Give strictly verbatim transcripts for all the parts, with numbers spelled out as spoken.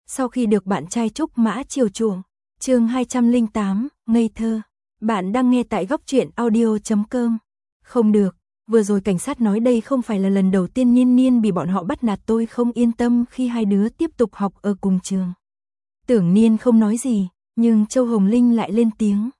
sau khi được bạn trai Trúc Mã chiều chuộng. Chương hai trăm lẻ tám, ngây thơ. Bạn đang nghe tại góc truyện audio chấm com. Không được, vừa rồi cảnh sát nói đây không phải là lần đầu tiên Nhiên Nhiên bị bọn họ bắt nạt, tôi không yên tâm khi hai đứa tiếp tục học ở cùng trường. Tưởng Niên không nói gì, nhưng Châu Hồng Linh lại lên tiếng.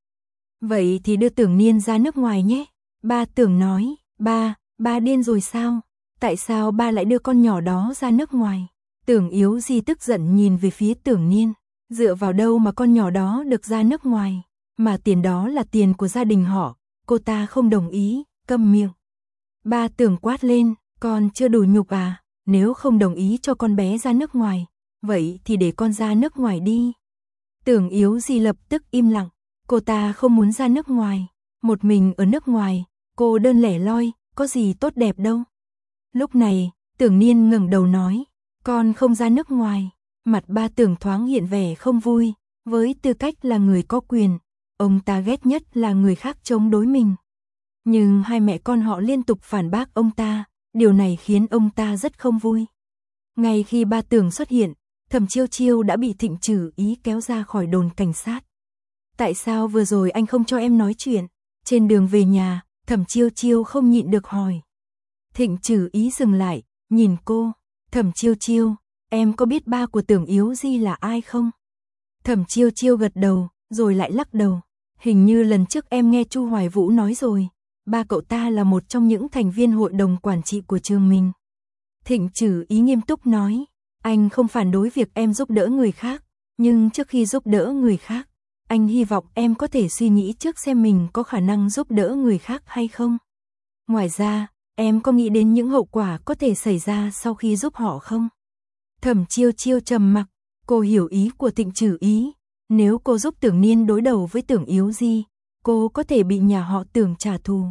Vậy thì đưa Tưởng Niên ra nước ngoài nhé. Ba Tưởng nói, ba, ba điên rồi sao? Tại sao ba lại đưa con nhỏ đó ra nước ngoài? Tưởng Yếu Di tức giận nhìn về phía Tưởng Niên. Dựa vào đâu mà con nhỏ đó được ra nước ngoài? Mà tiền đó là tiền của gia đình họ, cô ta không đồng ý, câm miệng. Ba Tưởng quát lên, con chưa đủ nhục à? Nếu không đồng ý cho con bé ra nước ngoài, vậy thì để con ra nước ngoài đi. Tưởng Yếu Di lập tức im lặng, cô ta không muốn ra nước ngoài. Một mình ở nước ngoài, cô đơn lẻ loi, có gì tốt đẹp đâu. Lúc này, Tưởng Niên ngẩng đầu nói, con không ra nước ngoài. Mặt ba Tưởng thoáng hiện vẻ không vui, với tư cách là người có quyền, ông ta ghét nhất là người khác chống đối mình. Nhưng hai mẹ con họ liên tục phản bác ông ta, điều này khiến ông ta rất không vui. Ngay khi ba Tưởng xuất hiện, Thẩm Chiêu Chiêu đã bị Thịnh Trử Ý kéo ra khỏi đồn cảnh sát. Tại sao vừa rồi anh không cho em nói chuyện? Trên đường về nhà, Thẩm Chiêu Chiêu không nhịn được hỏi. Thịnh Trử Ý dừng lại, nhìn cô. Thẩm Chiêu Chiêu, em có biết ba của Tưởng Yếu Di là ai không? Thẩm Chiêu Chiêu gật đầu, rồi lại lắc đầu. Hình như lần trước em nghe Chu Hoài Vũ nói rồi, ba cậu ta là một trong những thành viên hội đồng quản trị của trường mình. Thịnh Trử Ý nghiêm túc nói, anh không phản đối việc em giúp đỡ người khác, nhưng trước khi giúp đỡ người khác, anh hy vọng em có thể suy nghĩ trước xem mình có khả năng giúp đỡ người khác hay không. Ngoài ra, em có nghĩ đến những hậu quả có thể xảy ra sau khi giúp họ không? Thẩm Chiêu Chiêu trầm mặc, cô hiểu ý của Thịnh Trử Ý. Nếu cô giúp Tưởng Niên đối đầu với Tưởng Yếu Di, cô có thể bị nhà họ Tưởng trả thù.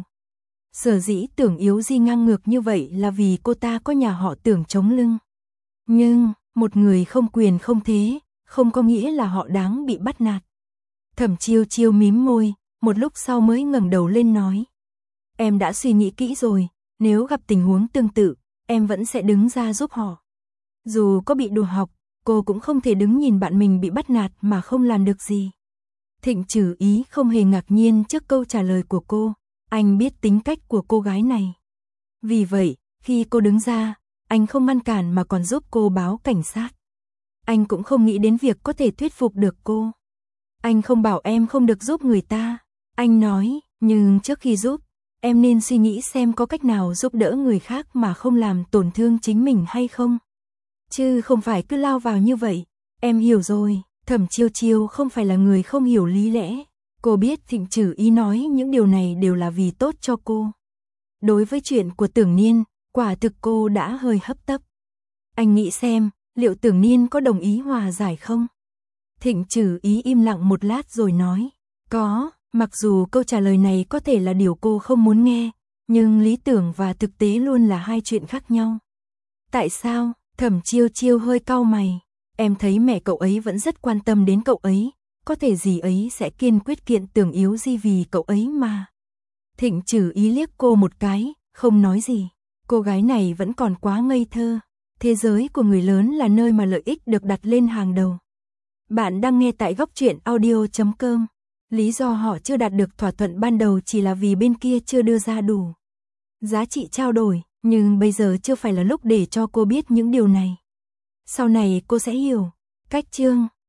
Sở dĩ Tưởng Yếu Di ngang ngược như vậy là vì cô ta có nhà họ Tưởng chống lưng. Nhưng, một người không quyền không thế, không có nghĩa là họ đáng bị bắt nạt. Thẩm Chiêu Chiêu mím môi, một lúc sau mới ngẩng đầu lên nói. Em đã suy nghĩ kỹ rồi, nếu gặp tình huống tương tự, em vẫn sẽ đứng ra giúp họ. Dù có bị đùa học, cô cũng không thể đứng nhìn bạn mình bị bắt nạt mà không làm được gì. Thịnh Trử Ý không hề ngạc nhiên trước câu trả lời của cô, anh biết tính cách của cô gái này. Vì vậy, khi cô đứng ra, anh không ngăn cản mà còn giúp cô báo cảnh sát. Anh cũng không nghĩ đến việc có thể thuyết phục được cô. Anh không bảo em không được giúp người ta. Anh nói, nhưng trước khi giúp, em nên suy nghĩ xem có cách nào giúp đỡ người khác mà không làm tổn thương chính mình hay không. Chứ không phải cứ lao vào như vậy. Em hiểu rồi, Thẩm Chiêu Chiêu không phải là người không hiểu lý lẽ. Cô biết Thịnh Trử Ý nói những điều này đều là vì tốt cho cô. Đối với chuyện của Tưởng Niên, quả thực cô đã hơi hấp tấp. Anh nghĩ xem, liệu Tưởng Niên có đồng ý hòa giải không? Thịnh Trử Ý im lặng một lát rồi nói, có, mặc dù câu trả lời này có thể là điều cô không muốn nghe, nhưng lý tưởng và thực tế luôn là hai chuyện khác nhau. Tại sao? Thẩm Chiêu Chiêu hơi cau mày. Em thấy mẹ cậu ấy vẫn rất quan tâm đến cậu ấy, có thể dì ấy sẽ kiên quyết kiện Tưởng Yếu Di vì cậu ấy mà. Thịnh Trử Ý liếc cô một cái, không nói gì. Cô gái này vẫn còn quá ngây thơ. Thế giới của người lớn là nơi mà lợi ích được đặt lên hàng đầu. Bạn đang nghe tại góc truyện audio chấm com. Lý do họ chưa đạt được thỏa thuận ban đầu chỉ là vì bên kia chưa đưa ra đủ giá trị trao đổi, nhưng bây giờ chưa phải là lúc để cho cô biết những điều này. Sau này cô sẽ hiểu. Cách chương